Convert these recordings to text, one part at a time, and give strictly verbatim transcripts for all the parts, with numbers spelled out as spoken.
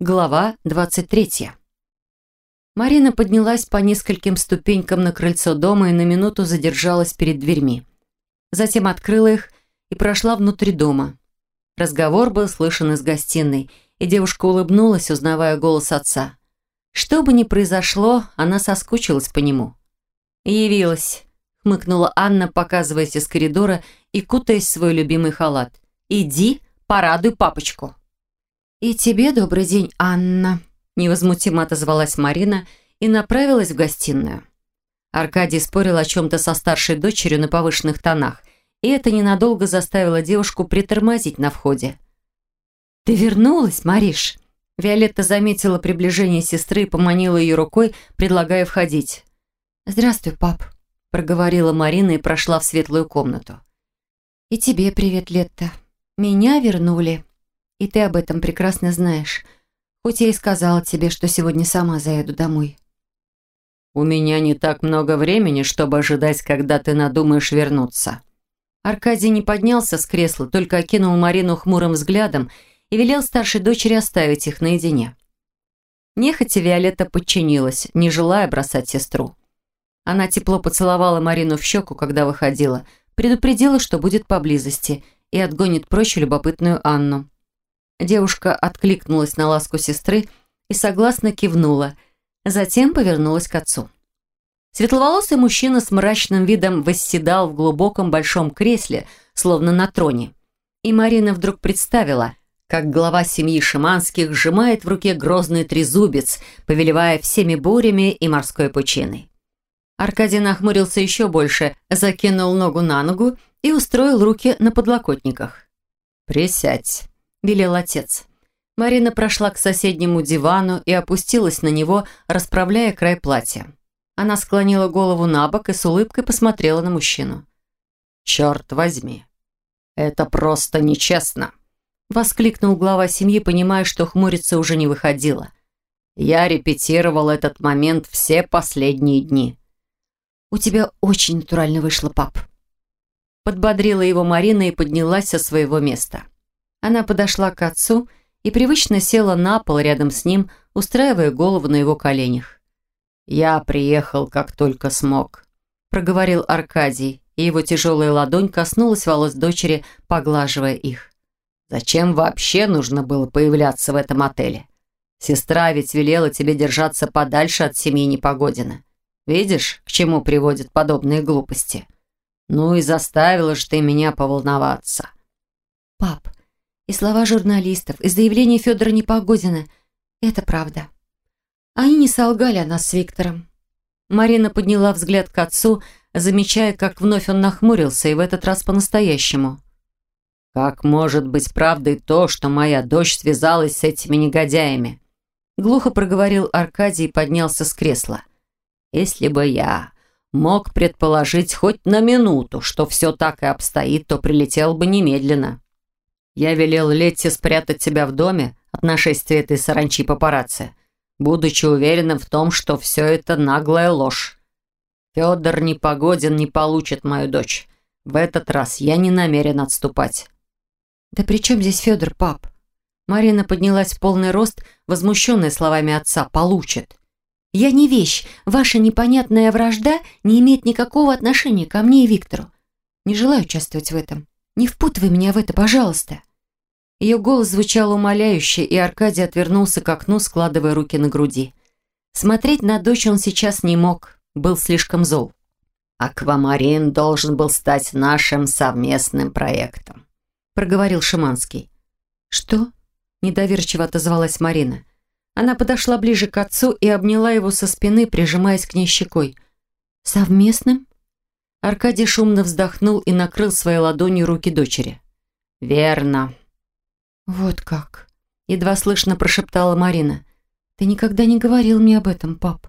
Глава двадцать третья. Марина поднялась по нескольким ступенькам на крыльцо дома и на минуту задержалась перед дверьми. Затем открыла их и прошла внутрь дома. Разговор был слышен из гостиной, и девушка улыбнулась, узнавая голос отца. Что бы ни произошло, она соскучилась по нему. «Явилась», — хмыкнула Анна, показываясь из коридора и кутаясь в свой любимый халат. «Иди, порадуй папочку». «И тебе добрый день, Анна», — невозмутимо отозвалась Марина и направилась в гостиную. Аркадий спорил о чем-то со старшей дочерью на повышенных тонах, и это ненадолго заставило девушку притормозить на входе. «Ты вернулась, Мариш?» Виолетта заметила приближение сестры и поманила ее рукой, предлагая входить. «Здравствуй, пап», — проговорила Марина и прошла в светлую комнату. «И тебе привет, Летта. Меня вернули. И ты об этом прекрасно знаешь. Хоть я и сказала тебе, что сегодня сама заеду домой». «У меня не так много времени, чтобы ожидать, когда ты надумаешь вернуться». Аркадий не поднялся с кресла, только окинул Марину хмурым взглядом и велел старшей дочери оставить их наедине. Нехотя Виолетта подчинилась, не желая бросать сестру. Она тепло поцеловала Марину в щеку, когда выходила, предупредила, что будет поблизости, и отгонит прочь любопытную Анну. Девушка откликнулась на ласку сестры и согласно кивнула, затем повернулась к отцу. Светловолосый мужчина с мрачным видом восседал в глубоком большом кресле, словно на троне. И Марина вдруг представила, как глава семьи Шиманских сжимает в руке грозный трезубец, повелевая всеми бурями и морской пучиной. Аркадий нахмурился еще больше, закинул ногу на ногу и устроил руки на подлокотниках. «Присядь», — велел отец. Марина прошла к соседнему дивану и опустилась на него, расправляя край платья. Она склонила голову на бок и с улыбкой посмотрела на мужчину. «Черт возьми, это просто нечестно!» — воскликнул глава семьи, понимая, что хмуриться уже не выходило. «Я репетировал этот момент все последние дни». «У тебя очень натурально вышло, пап». Подбодрила его Марина и поднялась со своего места. Она подошла к отцу и привычно села на пол рядом с ним, устраивая голову на его коленях. «Я приехал, как только смог», — проговорил Аркадий, и его тяжелая ладонь коснулась волос дочери, поглаживая их. «Зачем вообще нужно было появляться в этом отеле? Сестра ведь велела тебе держаться подальше от семьи Непогодина. Видишь, к чему приводят подобные глупости? Ну и заставила же ты меня поволноваться». «Пап, и слова журналистов, и заявление Федора Непогодина — это правда. Они не солгали о нас с Виктором». Марина подняла взгляд к отцу, замечая, как вновь он нахмурился, и в этот раз по-настоящему. «Как может быть правдой то, что моя дочь связалась с этими негодяями?» Глухо проговорил Аркадий и поднялся с кресла. «Если бы я мог предположить хоть на минуту, что все так и обстоит, то прилетел бы немедленно. Я велел Летте спрятать тебя в доме от нашествия этой саранчи папарацци, будучи уверенным в том, что все это наглая ложь. Федор Непогодин не получит мою дочь. В этот раз я не намерен отступать». «Да при чем здесь Федор, пап?» Марина поднялась в полный рост, возмущенная словами отца «получит». «Я не вещь. Ваша непонятная вражда не имеет никакого отношения ко мне и Виктору. Не желаю участвовать в этом. Не впутывай меня в это, пожалуйста». Ее голос звучал умоляюще, и Аркадий отвернулся к окну, складывая руки на груди. Смотреть на дочь он сейчас не мог, был слишком зол. «Аквамарин должен был стать нашим совместным проектом», — проговорил Шиманский. «Что?» — недоверчиво отозвалась Марина. Она подошла ближе к отцу и обняла его со спины, прижимаясь к ней щекой. «Совместным?» Аркадий шумно вздохнул и накрыл своей ладонью руки дочери. «Верно». «Вот как?» — едва слышно прошептала Марина. «Ты никогда не говорил мне об этом, пап».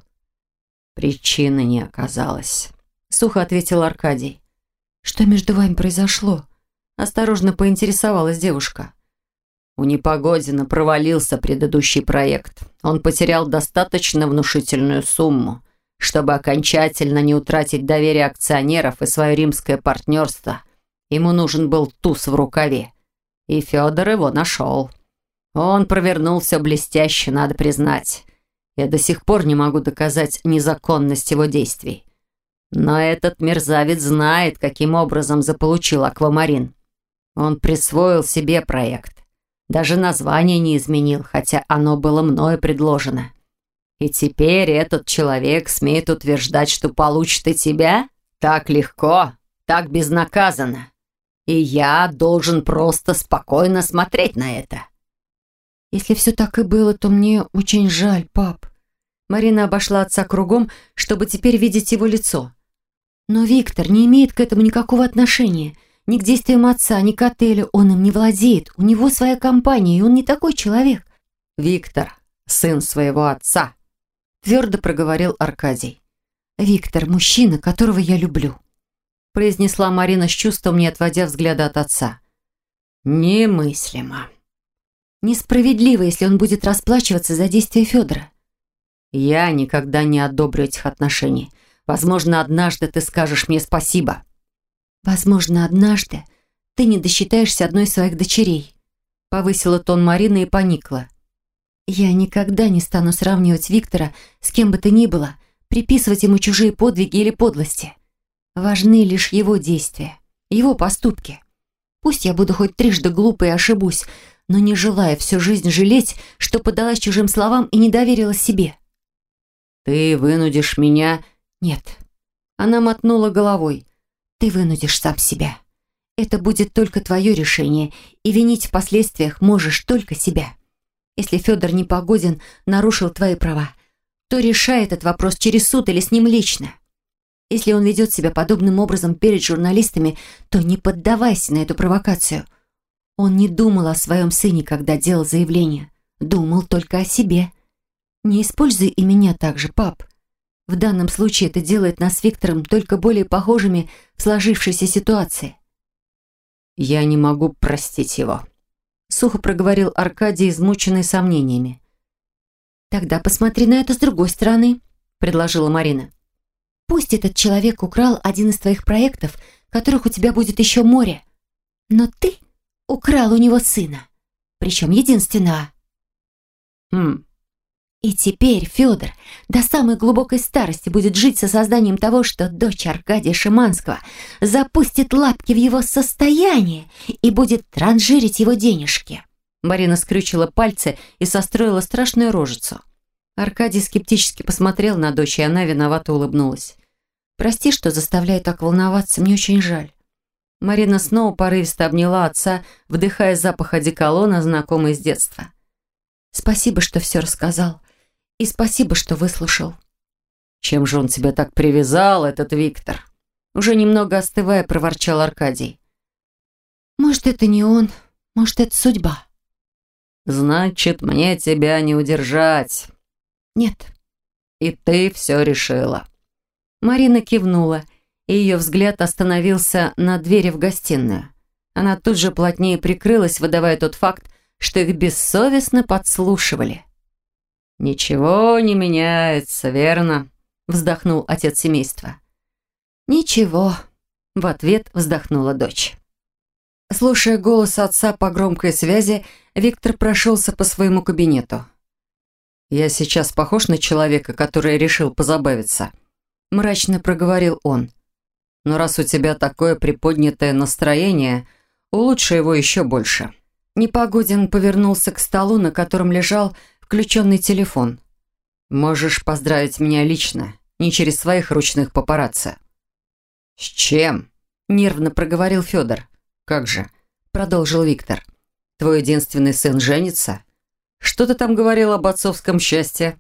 «Причины не оказалось», — сухо ответил Аркадий. «Что между вами произошло?» — осторожно поинтересовалась девушка. «У Непогодина провалился предыдущий проект. Он потерял достаточно внушительную сумму, чтобы окончательно не утратить доверие акционеров и свое римское партнерство. Ему нужен был туз в рукаве. И Федор его нашел. Он провернул все блестяще, надо признать. Я до сих пор не могу доказать незаконность его действий. Но этот мерзавец знает, каким образом заполучил аквамарин. Он присвоил себе проект. Даже название не изменил, хотя оно было мною предложено. И теперь этот человек смеет утверждать, что получит и тебя? Так легко, так безнаказанно. И я должен просто спокойно смотреть на это. Если все так и было, то мне очень жаль, пап. Марина обошла отца кругом, чтобы теперь видеть его лицо. Но Виктор не имеет к этому никакого отношения. Ни к действиям отца, ни к отелю. Он им не владеет. У него своя компания, и он не такой человек. Виктор, сын своего отца, твердо проговорил Аркадий. Виктор, мужчина, которого я люблю, произнесла Марина с чувством, не отводя взгляда от отца. Немыслимо. Несправедливо, если он будет расплачиваться за действия Федора. Я никогда не одобрю этих отношений. Возможно, однажды ты скажешь мне спасибо. Возможно, однажды ты не досчитаешься одной из своих дочерей. Повысила тон Марина и поникла. Я никогда не стану сравнивать Виктора с кем бы то ни было, приписывать ему чужие подвиги или подлости. Важны лишь его действия, его поступки. Пусть я буду хоть трижды глупой и ошибусь, но не желая всю жизнь жалеть, что поддалась чужим словам и не доверила себе. «Ты вынудишь меня...» «Нет». Она мотнула головой. «Ты вынудишь сам себя. Это будет только твое решение, и винить в последствиях можешь только себя. Если Федор непогоден, нарушил твои права, то решай этот вопрос через суд или с ним лично. Если он ведет себя подобным образом перед журналистами, то не поддавайся на эту провокацию. Он не думал о своем сыне, когда делал заявление. Думал только о себе. Не используй и меня так же, пап. В данном случае это делает нас с Виктором только более похожими в сложившейся ситуации». «Я не могу простить его», — сухо проговорил Аркадий, измученный сомнениями. «Тогда посмотри на это с другой стороны», — предложила Марина. «Пусть этот человек украл один из твоих проектов, которых у тебя будет еще море. Но ты украл у него сына, причем единственного». «Хм...» И теперь Федор до самой глубокой старости будет жить с осознанием того, что дочь Аркадия Шиманского запустит лапки в его состояние и будет транжирить его денежки. Марина скрючила пальцы и состроила страшную рожицу. Аркадий скептически посмотрел на дочь, и она виновато улыбнулась. «Прости, что заставляю так волноваться, мне очень жаль». Марина снова порывисто обняла отца, вдыхая запах одеколона, знакомый с детства. «Спасибо, что все рассказал. И спасибо, что выслушал». «Чем же он тебя так привязал, этот Виктор?» Уже немного остывая, проворчал Аркадий. «Может, это не он, может, это судьба». «Значит, мне тебя не удержать». «Нет». «И ты все решила». Марина кивнула, и ее взгляд остановился на двери в гостиную. Она тут же плотнее прикрылась, выдавая тот факт, что их бессовестно подслушивали. «Ничего не меняется, верно?» — вздохнул отец семейства. «Ничего», — в ответ вздохнула дочь. Слушая голос отца по громкой связи, Виктор прошелся по своему кабинету. «Я сейчас похож на человека, который решил позабавиться?» — мрачно проговорил он. «Но раз у тебя такое приподнятое настроение, улучши его еще больше». Непогодин повернулся к столу, на котором лежал включенный телефон. «Можешь поздравить меня лично, не через своих ручных папарацци». «С чем?» — нервно проговорил Федор. «Как же?» — продолжил Виктор. «Твой единственный сын женится? Что ты там говорил об отцовском счастье?»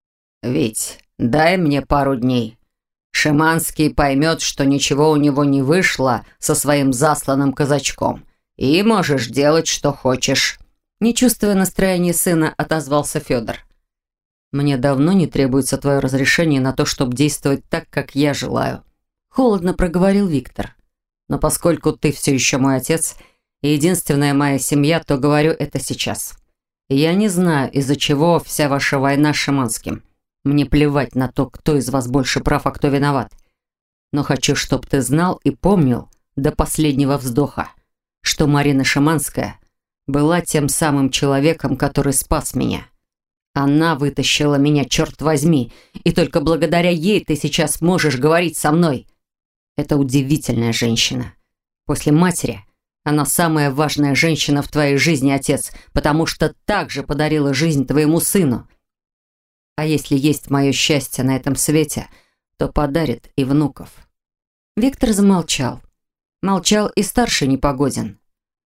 «Вить, дай мне пару дней. Шиманский поймет, что ничего у него не вышло со своим засланным казачком, и можешь делать, что хочешь». Не чувствуя настроения сына, отозвался Федор. «Мне давно не требуется твое разрешение на то, чтобы действовать так, как я желаю», — холодно проговорил Виктор. «Но поскольку ты все еще мой отец и единственная моя семья, то говорю это сейчас. Я не знаю, из-за чего вся ваша война с Шиманским. Мне плевать на то, кто из вас больше прав, а кто виноват. Но хочу, чтобы ты знал и помнил до последнего вздоха, что Марина Шиманская была тем самым человеком, который спас меня. Она вытащила меня, черт возьми, и только благодаря ей ты сейчас можешь говорить со мной. Это удивительная женщина. После матери она самая важная женщина в твоей жизни, отец, потому что также подарила жизнь твоему сыну. А если есть мое счастье на этом свете, то подарит и внуков». Виктор замолчал. Молчал и старший Непогодин.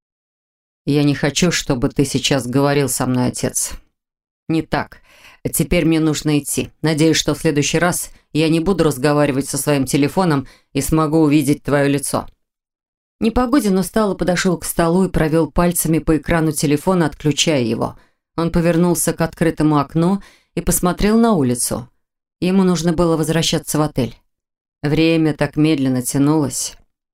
«Я не хочу, чтобы ты сейчас говорил со мной, отец. Не так. Теперь мне нужно идти. Надеюсь, что в следующий раз я не буду разговаривать со своим телефоном и смогу увидеть твое лицо». Непогодин устало подошел к столу и провел пальцами по экрану телефона, отключая его. Он повернулся к открытому окну и посмотрел на улицу. Ему нужно было возвращаться в отель. Время так медленно тянулось.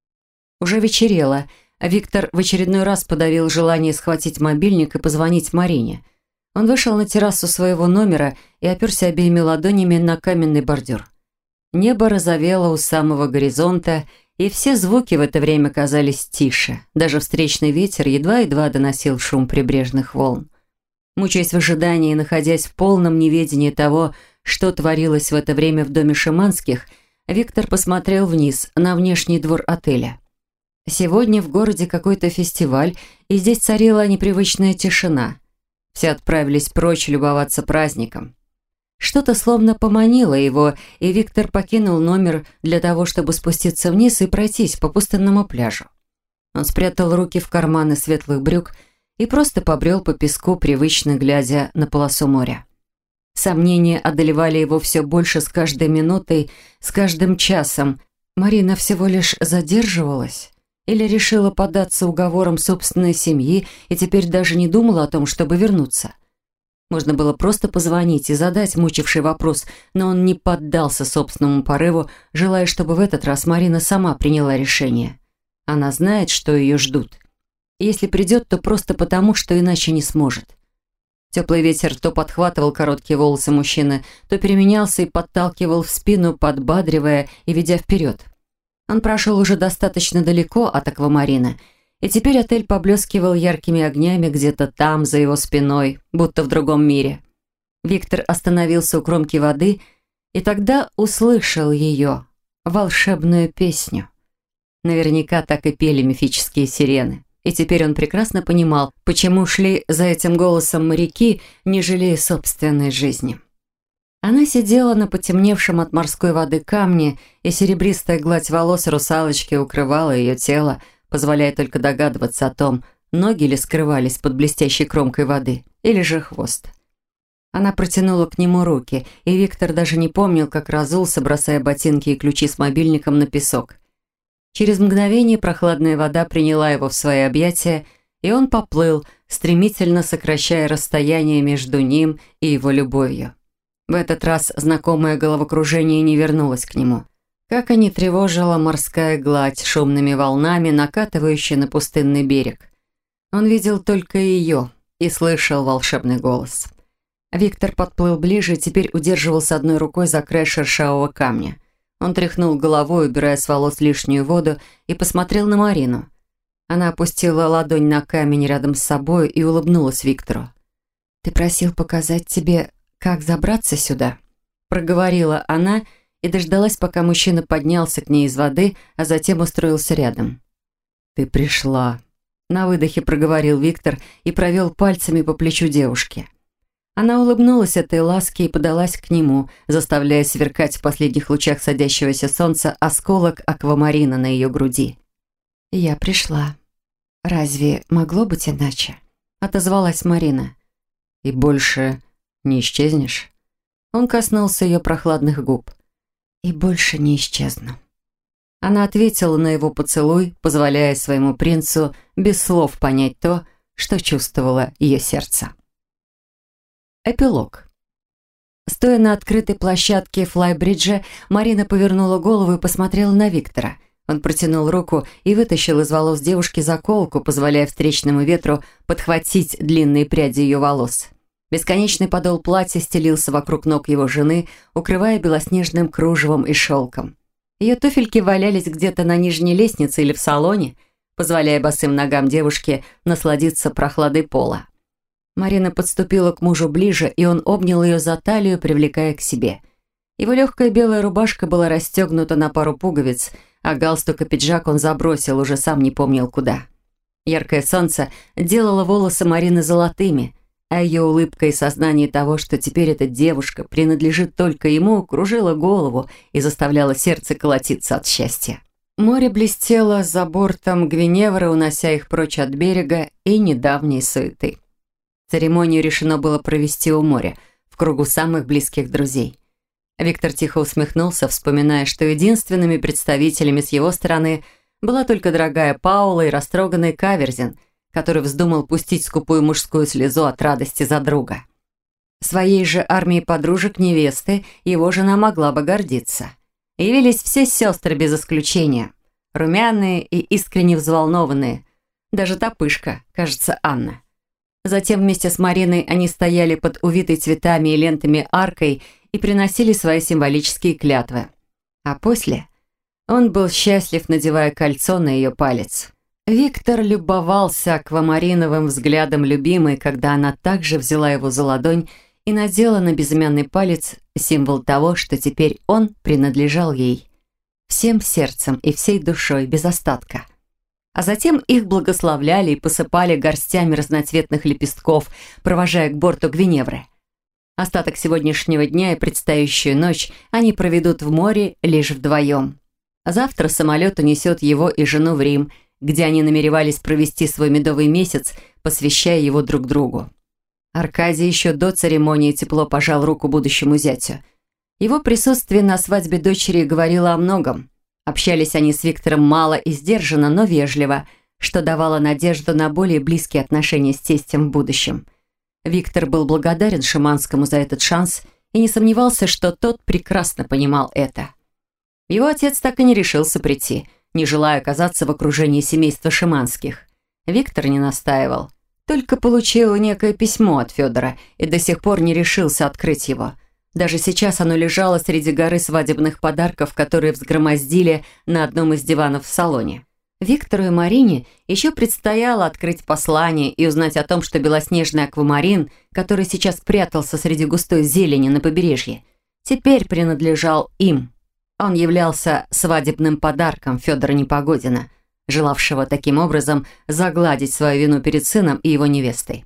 Уже вечерело, а Виктор в очередной раз подавил желание схватить мобильник и позвонить Марине. Он вышел на террасу своего номера и оперся обеими ладонями на каменный бордюр. Небо розовело у самого горизонта, и все звуки в это время казались тише. Даже встречный ветер едва-едва доносил шум прибрежных волн. Мучаясь в ожидании и находясь в полном неведении того, что творилось в это время в доме Шиманских, Виктор посмотрел вниз на внешний двор отеля. Сегодня в городе какой-то фестиваль, и здесь царила непривычная тишина. Все отправились прочь любоваться праздником. Что-то словно поманило его, и Виктор покинул номер для того, чтобы спуститься вниз и пройтись по пустынному пляжу. Он спрятал руки в карманы светлых брюк и просто побрел по песку, привычно глядя на полосу моря. Сомнения одолевали его все больше с каждой минутой, с каждым часом. Марина всего лишь задерживалась или решила поддаться уговорам собственной семьи и теперь даже не думала о том, чтобы вернуться. Можно было просто позвонить и задать мучивший вопрос, но он не поддался собственному порыву, желая, чтобы в этот раз Марина сама приняла решение. Она знает, что ее ждут. И если придет, то просто потому, что иначе не сможет. Теплый ветер то подхватывал короткие волосы мужчины, то переменялся и подталкивал в спину, подбадривая и ведя вперед. Он прошел уже достаточно далеко от аквамарина, и теперь отель поблескивал яркими огнями где-то там, за его спиной, будто в другом мире. Виктор остановился у кромки воды и тогда услышал ее, волшебную песню. Наверняка так и пели мифические сирены. И теперь он прекрасно понимал, почему шли за этим голосом моряки, не жалея собственной жизни. Она сидела на потемневшем от морской воды камне, и серебристая гладь волос русалочки укрывала ее тело, позволяя только догадываться о том, ноги ли скрывались под блестящей кромкой воды, или же хвост. Она протянула к нему руки, и Виктор даже не помнил, как разулся, бросая ботинки и ключи с мобильником на песок. Через мгновение прохладная вода приняла его в свои объятия, и он поплыл, стремительно сокращая расстояние между ним и его любовью. В этот раз знакомое головокружение не вернулось к нему. Как и не тревожила морская гладь шумными волнами, накатывающая на пустынный берег. Он видел только ее и слышал волшебный голос. Виктор подплыл ближе и теперь удерживался одной рукой за край шершавого камня. Он тряхнул головой, убирая с волос лишнюю воду, и посмотрел на Марину. Она опустила ладонь на камень рядом с собой и улыбнулась Виктору. «Ты просил показать тебе, как забраться сюда?» Проговорила она и дождалась, пока мужчина поднялся к ней из воды, а затем устроился рядом. «Ты пришла», — на выдохе проговорил Виктор и провел пальцами по плечу девушки. Она улыбнулась этой ласке и подалась к нему, заставляя сверкать в последних лучах садящегося солнца осколок аквамарина на ее груди. «Я пришла. Разве могло быть иначе?» — отозвалась Марина. «И больше не исчезнешь?» Он коснулся ее прохладных губ. «И больше не исчезну». Она ответила на его поцелуй, позволяя своему принцу без слов понять то, что чувствовало ее сердце. Эпилог. Стоя на открытой площадке флайбриджа, Марина повернула голову и посмотрела на Виктора. Он протянул руку и вытащил из волос девушки заколку, позволяя встречному ветру подхватить длинные пряди ее волос. Бесконечный подол платья стелился вокруг ног его жены, укрывая белоснежным кружевом и шелком. Ее туфельки валялись где-то на нижней лестнице или в салоне. позволяя босым ногам девушки насладиться прохладой пола. Марина подступила к мужу ближе, и он обнял ее за талию, привлекая к себе. Его легкая белая рубашка была расстегнута на пару пуговиц, а галстук и пиджак он забросил, уже сам не помнил куда. Яркое солнце делало волосы Марины золотыми, а ее улыбка и сознание того, что теперь эта девушка принадлежит только ему, кружило голову и заставляло сердце колотиться от счастья. Море блестело за бортом Гвиневры, унося их прочь от берега и недавней суеты. Церемонию решено было провести у моря, в кругу самых близких друзей. Виктор тихо усмехнулся, вспоминая, что единственными представителями с его стороны была только дорогая Паула и растроганный Каверзин, который вздумал пустить скупую мужскую слезу от радости за друга. Своей же армией подружек невесты его жена могла бы гордиться. Явились все сестры без исключения, румяные и искренне взволнованные, даже та пышка, кажется, Анна. Затем вместе с Мариной они стояли под увитой цветами и лентами аркой и приносили свои символические клятвы. А после он был счастлив, надевая кольцо на ее палец. Виктор любовался аквамариновым взглядом любимой, когда она также взяла его за ладонь и надела на безымянный палец символ того, что теперь он принадлежал ей. Всем сердцем и всей душой, без остатка. А затем их благословляли и посыпали горстями разноцветных лепестков, провожая к борту Гвиневры. Остаток сегодняшнего дня и предстоящую ночь они проведут в море лишь вдвоем. Завтра самолет унесет его и жену в Рим, где они намеревались провести свой медовый месяц, посвящая его друг другу. Аркадий еще до церемонии тепло пожал руку будущему зятю. Его присутствие на свадьбе дочери говорило о многом. Общались они с Виктором мало и сдержанно, но вежливо, что давало надежду на более близкие отношения с тестем в будущем. Виктор был благодарен Шиманскому за этот шанс и не сомневался, что тот прекрасно понимал это. Его отец так и не решился прийти, не желая оказаться в окружении семейства Шиманских. Виктор не настаивал, только получил некое письмо от Федора и до сих пор не решился открыть его. Даже сейчас оно лежало среди горы свадебных подарков, которые взгромоздили на одном из диванов в салоне. Виктору и Марине еще предстояло открыть послание и узнать о том, что белоснежный аквамарин, который сейчас прятался среди густой зелени на побережье, теперь принадлежал им. Он являлся свадебным подарком Федора Непогодина, желавшего таким образом загладить свою вину перед сыном и его невестой.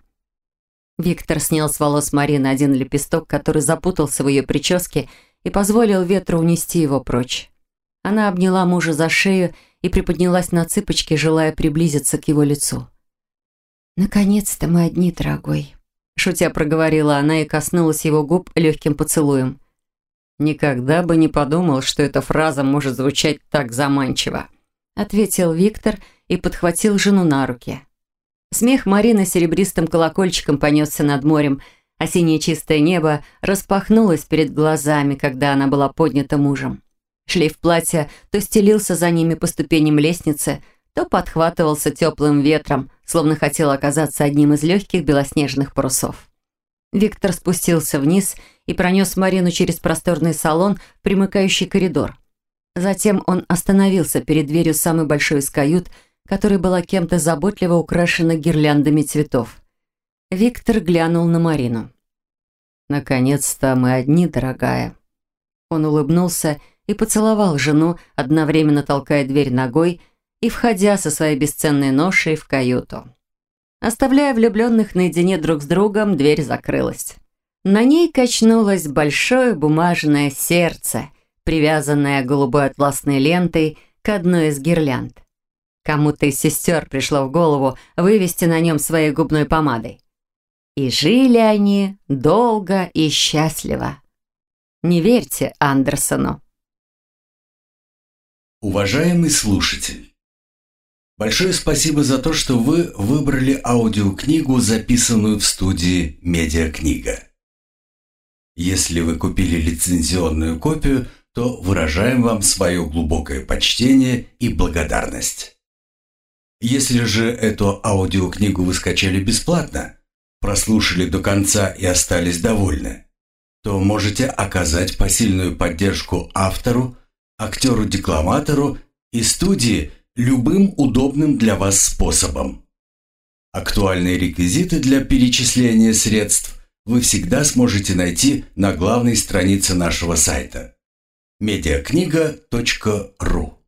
Виктор снял с волос Марины один лепесток, который запутался в ее прическе, и позволил ветру унести его прочь. Она обняла мужа за шею и приподнялась на цыпочки, желая приблизиться к его лицу. «Наконец-то мы одни, дорогой», — шутя проговорила она и коснулась его губ легким поцелуем. «Никогда бы не подумал, что эта фраза может звучать так заманчиво», — ответил Виктор и подхватил жену на руки. Смех Марины серебристым колокольчиком понесся над морем, а синее чистое небо распахнулось перед глазами, когда она была поднята мужем. Шлейф платья то стелился за ними по ступеням лестницы, то подхватывался теплым ветром, словно хотел оказаться одним из легких белоснежных парусов. Виктор спустился вниз и пронес Марину через просторный салон в примыкающий коридор. Затем он остановился перед дверью самой большой из кают, которая была кем-то заботливо украшена гирляндами цветов. Виктор глянул на Марину. «Наконец-то мы одни, дорогая». Он улыбнулся и поцеловал жену, одновременно толкая дверь ногой и входя со своей бесценной ношей в каюту. Оставляя влюбленных наедине друг с другом, дверь закрылась. На ней качнулось большое бумажное сердце, привязанное голубой атласной лентой к одной из гирлянд. Кому-то из сестер пришло в голову вывести на нем своей губной помадой. И жили они долго и счастливо. Не верьте Андерсону. Уважаемый слушатель, большое спасибо за то, что вы выбрали аудиокнигу, записанную в студии «Медиакнига». Если вы купили лицензионную копию, то выражаем вам свое глубокое почтение и благодарность. Если же эту аудиокнигу вы скачали бесплатно, прослушали до конца и остались довольны, то можете оказать посильную поддержку автору, актеру-декламатору и студии любым удобным для вас способом. Актуальные реквизиты для перечисления средств вы всегда сможете найти на главной странице нашего сайта медиакнига точка ру.